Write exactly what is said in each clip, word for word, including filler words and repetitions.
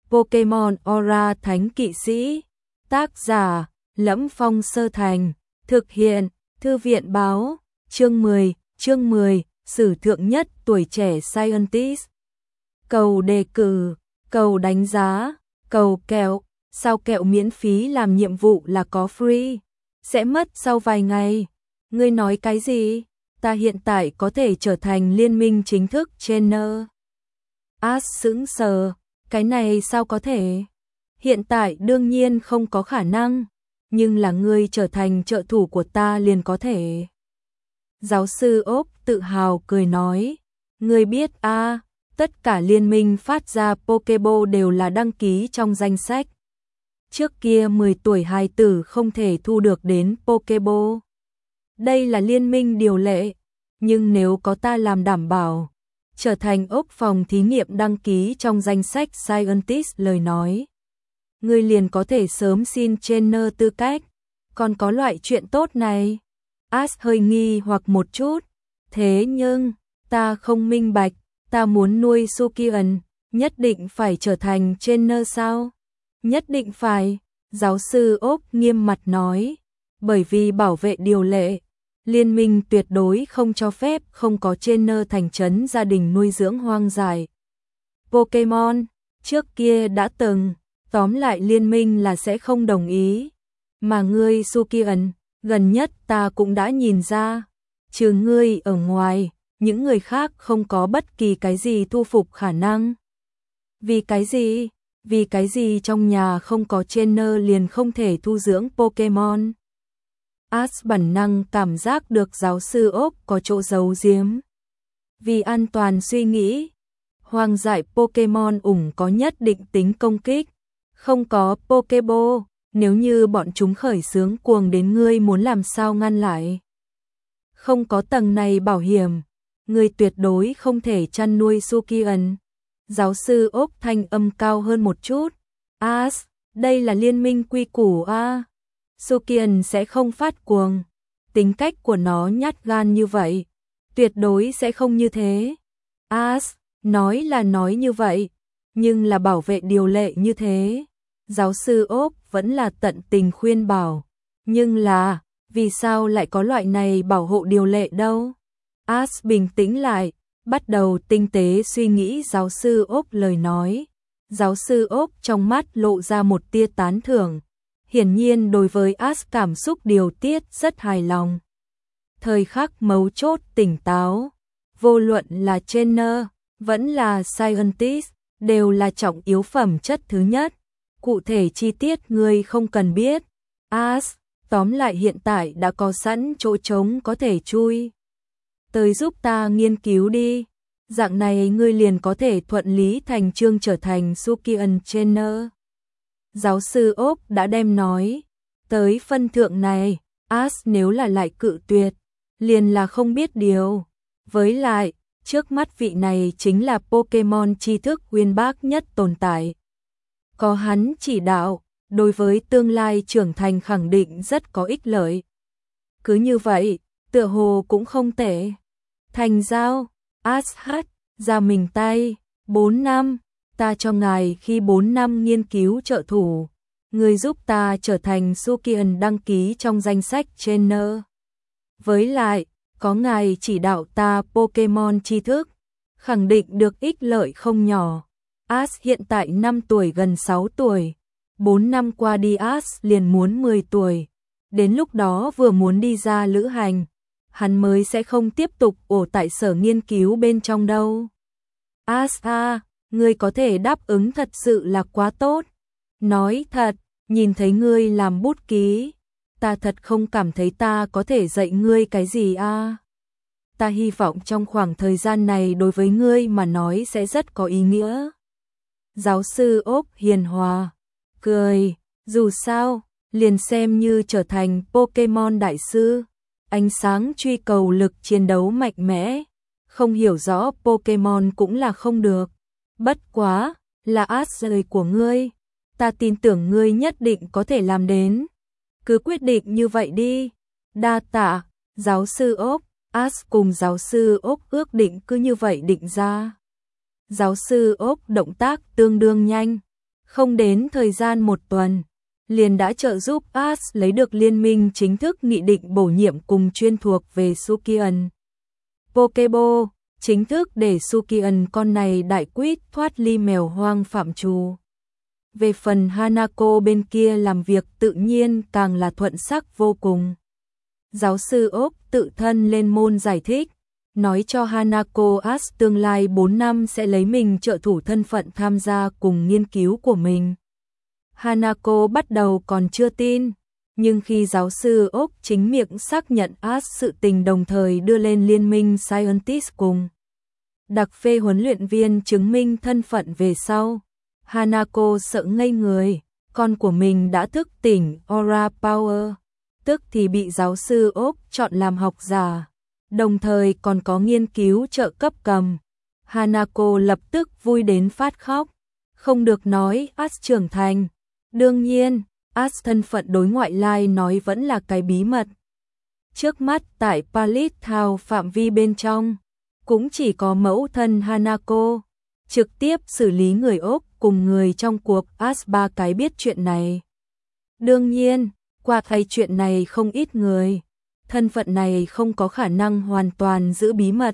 Pokemon Aura Thánh Kỵ Sĩ. Tác giả: Lẫm Phong Sơ Thành. Thực hiện: Thư viện báo. Chương mười, chương mười, sử thượng nhất tuổi trẻ Scientist. Cầu đề cử, cầu đánh giá, cầu kẹo. Sao kẹo miễn phí làm nhiệm vụ là có free? Sẽ mất sau vài ngày. Ngươi nói cái gì? Ta hiện tại có thể trở thành liên minh chính thức trainer. Ash sững sờ, cái này sao có thể? Hiện tại đương nhiên không có khả năng, nhưng là ngươi trở thành trợ thủ của ta liền có thể. Giáo sư Oak tự hào cười nói, ngươi biết a, à, tất cả liên minh phát ra Pokeball đều là đăng ký trong danh sách. Trước kia mười tuổi hài tử không thể thu được đến Pokeball. Đây là liên minh điều lệ, nhưng nếu có ta làm đảm bảo, trở thành ốc phòng thí nghiệm đăng ký trong danh sách Scientist lời nói, ngươi liền có thể sớm xin trainer tư cách. Còn có loại chuyện tốt này? Ash hơi nghi hoặc một chút. Thế nhưng, ta không minh bạch, ta muốn nuôi Sukian, nhất định phải trở thành trainer sao? Nhất định phải, giáo sư Oak nghiêm mặt nói, bởi vì bảo vệ điều lệ, liên minh tuyệt đối không cho phép không có trainer thành trấn gia đình nuôi dưỡng hoang dại. Pokemon, trước kia đã từng, tóm lại liên minh là sẽ không đồng ý. Mà ngươi Sukian, gần nhất ta cũng đã nhìn ra, trừ ngươi ở ngoài, những người khác không có bất kỳ cái gì thu phục khả năng. Vì cái gì? Vì cái gì trong nhà không có trainer liền không thể thu dưỡng Pokemon? Ash bản năng cảm giác được giáo sư Oak có chỗ giấu giếm. Vì an toàn suy nghĩ, hoang dại Pokemon ủng có nhất định tính công kích, không có Pokeball, nếu như bọn chúng khởi xướng cuồng đến ngươi muốn làm sao ngăn lại. Không có tầng này bảo hiểm, ngươi tuyệt đối không thể chăn nuôi Sukian. Giáo sư Oak thanh âm cao hơn một chút. Ash, đây là liên minh quy củ a. Sukian sẽ không phát cuồng. Tính cách của nó nhát gan như vậy, tuyệt đối sẽ không như thế. Ash, nói là nói như vậy, nhưng là bảo vệ điều lệ như thế. Giáo sư Oak vẫn là tận tình khuyên bảo. Nhưng là, vì sao lại có loại này bảo hộ điều lệ đâu? Ash bình tĩnh lại, bắt đầu tinh tế suy nghĩ giáo sư Oak lời nói. Giáo sư Oak trong mắt lộ ra một tia tán thưởng. Hiển nhiên đối với Ash cảm xúc điều tiết rất hài lòng. Thời khắc mấu chốt tỉnh táo, vô luận là trainer, vẫn là scientist, đều là trọng yếu phẩm chất thứ nhất. Cụ thể chi tiết ngươi không cần biết. Ash, tóm lại hiện tại đã có sẵn chỗ trống có thể chui. Tới giúp ta nghiên cứu đi. Dạng này ngươi liền có thể thuận lý thành chương trở thành Sukian trainer. Giáo sư Oak đã đem nói. Tới phân thượng này, Ash nếu là lại cự tuyệt, liền là không biết điều. Với lại, trước mắt vị này chính là Pokemon tri thức uyên bác nhất tồn tại. Có hắn chỉ đạo, đối với tương lai trưởng thành khẳng định rất có ích lợi. Cứ như vậy, tựa hồ cũng không tệ. Thành giao, Ash hát, ra mình tay, bốn năm, ta cho ngài khi bốn năm nghiên cứu trợ thủ. Người giúp ta trở thành Sukian đăng ký trong danh sách trainer. Với lại, có ngài chỉ đạo ta Pokemon tri thức, khẳng định được ích lợi không nhỏ. Ash hiện tại năm tuổi gần sáu tuổi, bốn năm qua đi Ash liền muốn mười tuổi. Đến lúc đó vừa muốn đi ra lữ hành, hắn mới sẽ không tiếp tục ổ tại sở nghiên cứu bên trong đâu. Ash a, ngươi có thể đáp ứng thật sự là quá tốt. Nói thật, nhìn thấy ngươi làm bút ký, ta thật không cảm thấy ta có thể dạy ngươi cái gì a. Ta hy vọng trong khoảng thời gian này đối với ngươi mà nói sẽ rất có ý nghĩa. Giáo sư Oak hiền hòa, cười, dù sao, liền xem như trở thành Pokemon đại sư, ánh sáng truy cầu lực chiến đấu mạnh mẽ, không hiểu rõ Pokemon cũng là không được. Bất quá, là Ash lời của ngươi, ta tin tưởng ngươi nhất định có thể làm đến. Cứ quyết định như vậy đi. Đa tạ, giáo sư Oak. Ash cùng giáo sư Oak ước định cứ như vậy định ra. Giáo sư Oak động tác tương đương nhanh, Không đến thời gian một tuần, liền đã trợ giúp Ash lấy được liên minh chính thức nghị định bổ nhiệm cùng chuyên thuộc về Sukian. Pokeball, chính thức để Sukian con này đại quýt thoát ly mèo hoang phạm trù. Về phần Hanako bên kia làm việc tự nhiên càng là thuận sắc vô cùng. Giáo sư Oak tự thân lên môn giải thích, nói cho Hanako Ash tương lai bốn năm sẽ lấy mình trợ thủ thân phận tham gia cùng nghiên cứu của mình. Hanako bắt đầu còn chưa tin, nhưng khi giáo sư Oak chính miệng xác nhận Ash sự tình đồng thời đưa lên liên minh Scientist cùng đặc phê huấn luyện viên chứng minh thân phận về sau, Hanako sợ ngây người, con của mình đã thức tỉnh Aura Power, tức thì bị giáo sư Oak chọn làm học giả, đồng thời còn có nghiên cứu trợ cấp cầm. Hanako lập tức vui đến phát khóc, không được nói Ash trưởng thành. Đương nhiên, Ash thân phận đối ngoại lai nói vẫn là cái bí mật. Trước mắt tại Pallet Town phạm vi bên trong, cũng chỉ có mẫu thân Hanako, trực tiếp xử lý người Úc cùng người trong cuộc Ash ba cái biết chuyện này. Đương nhiên, qua thấy chuyện này không ít người, thân phận này không có khả năng hoàn toàn giữ bí mật.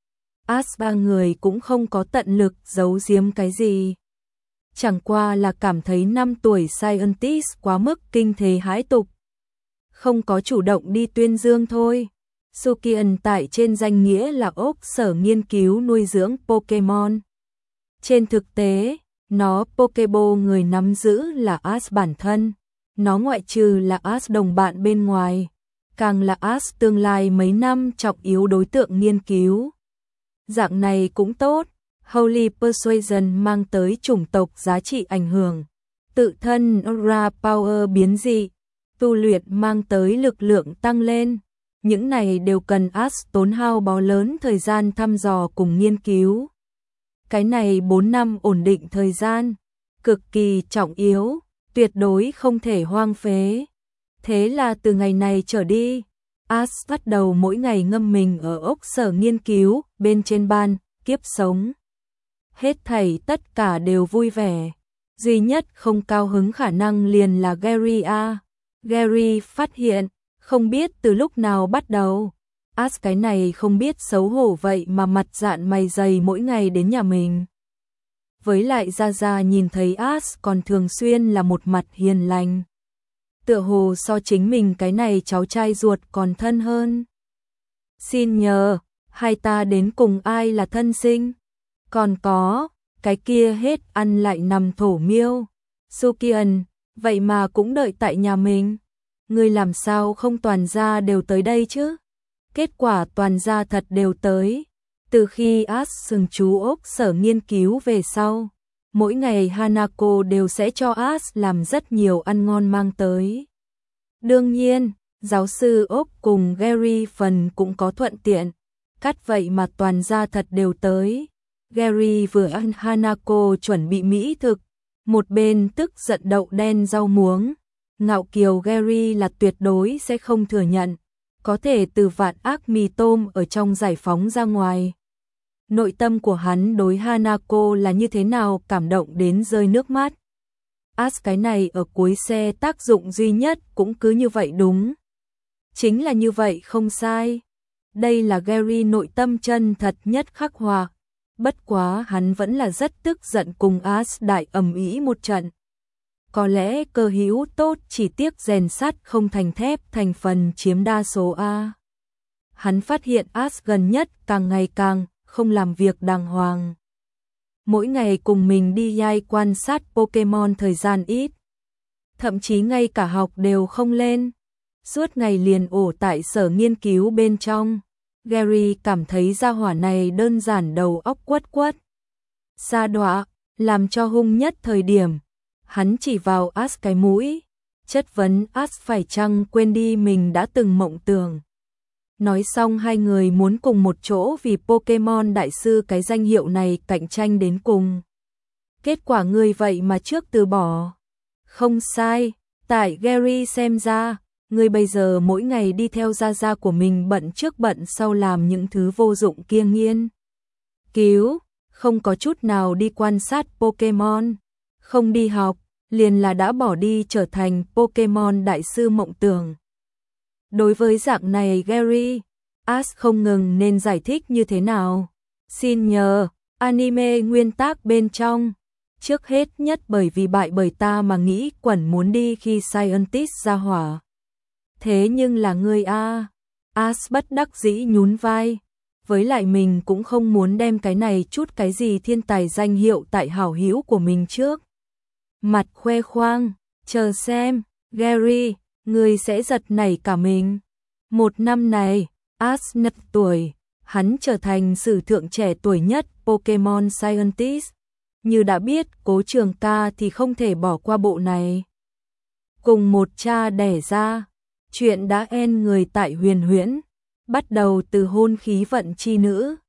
Ash ba người cũng không có tận lực giấu giếm cái gì. Chẳng qua là cảm thấy năm tuổi Scientist quá mức kinh thế hãi tục. Không có chủ động đi tuyên dương thôi. Sukian tại trên danh nghĩa là ốc sở nghiên cứu nuôi dưỡng Pokemon. Trên thực tế, nó Pokeball người nắm giữ là Ash bản thân. Nó ngoại trừ là Ash đồng bạn bên ngoài, càng là Ash tương lai mấy năm trọng yếu đối tượng nghiên cứu. Dạng này cũng tốt. Holy Persuasion mang tới chủng tộc giá trị ảnh hưởng, tự thân Aura Power biến dị, tu luyện mang tới lực lượng tăng lên. Những này đều cần Ash tốn hao bó lớn thời gian thăm dò cùng nghiên cứu. Cái này bốn năm ổn định thời gian, cực kỳ trọng yếu, tuyệt đối không thể hoang phế. Thế là từ ngày này trở đi, Ash bắt đầu mỗi ngày ngâm mình ở ốc sở nghiên cứu bên trên ban, kiếp sống. Hết thảy tất cả đều vui vẻ. Duy nhất không cao hứng khả năng liền là Gary a. Gary phát hiện, không biết từ lúc nào bắt đầu, Ash cái này không biết xấu hổ vậy mà mặt dạn mày dày mỗi ngày đến nhà mình. Với lại Gia Gia nhìn thấy Ash còn thường xuyên là một mặt hiền lành. Tựa hồ so chính mình cái này cháu trai ruột còn thân hơn. Xin nhờ, hai ta đến cùng ai là thân sinh? Còn có, cái kia hết ăn lại nằm thổ miêu. Sukian, vậy mà cũng đợi tại nhà mình. Ngươi làm sao không toàn gia đều tới đây chứ? Kết quả toàn gia thật đều tới. Từ khi Ash sừng chú ốc sở nghiên cứu về sau, mỗi ngày Hanako đều sẽ cho Ash làm rất nhiều ăn ngon mang tới. Đương nhiên, giáo sư ốc cùng Gary phần cũng có thuận tiện. Cắt vậy mà toàn gia thật đều tới. Gary vừa ăn Hanako chuẩn bị mỹ thực, một bên tức giận đậu đen rau muống. Ngạo kiều Gary là tuyệt đối sẽ không thừa nhận, có thể từ vạn ác mì tôm ở trong giải phóng ra ngoài. Nội tâm của hắn đối Hanako là như thế nào cảm động đến rơi nước mắt. Ash cái này ở cuối xe tác dụng duy nhất cũng cứ như vậy đúng. Chính là như vậy không sai. Đây là Gary nội tâm chân thật nhất khắc họa. Bất quá hắn vẫn là rất tức giận cùng Ash đại ầm ĩ một trận. Có lẽ cơ hữu tốt chỉ tiếc rèn sắt không thành thép thành phần chiếm đa số A. Hắn phát hiện Ash gần nhất càng ngày càng không làm việc đàng hoàng. Mỗi ngày cùng mình đi nhai quan sát Pokemon thời gian ít. Thậm chí ngay cả học đều không lên. Suốt ngày liền ổ tại sở nghiên cứu bên trong. Gary cảm thấy gia hỏa này đơn giản đầu óc quất quất. Sa đọa, làm cho hung nhất thời điểm. Hắn chỉ vào Ash cái mũi, chất vấn Ash phải chăng quên đi mình đã từng mộng tưởng. Nói xong hai người muốn cùng một chỗ vì Pokemon đại sư cái danh hiệu này cạnh tranh đến cùng. Kết quả người vậy mà trước từ bỏ. Không sai, tại Gary xem ra, người bây giờ mỗi ngày đi theo gia gia của mình bận trước bận sau làm những thứ vô dụng kia nghiên cứu, không có chút nào đi quan sát Pokemon. Không đi học, liền là đã bỏ đi trở thành Pokemon đại sư mộng tưởng. Đối với dạng này Gary, Ash không ngừng nên giải thích như thế nào. Xin nhờ, anime nguyên tác bên trong. Trước hết nhất bởi vì bại bởi ta mà nghĩ quẩn muốn đi khi Scientist ra hỏa. Thế nhưng là ngươi a. Ash bất đắc dĩ nhún vai. Với lại mình cũng không muốn đem cái này chút cái gì thiên tài danh hiệu tại hảo hữu của mình trước. Mặt khoe khoang, chờ xem, Gary, ngươi sẽ giật nảy cả mình. Một năm này, Ash nập tuổi, hắn trở thành sử thượng trẻ tuổi nhất Pokemon Scientist. Như đã biết Cố Trường Ca thì không thể bỏ qua bộ này. Cùng một cha đẻ ra, chuyện đã en người tại huyền huyễn, bắt đầu từ hôn khí vận chi nữ.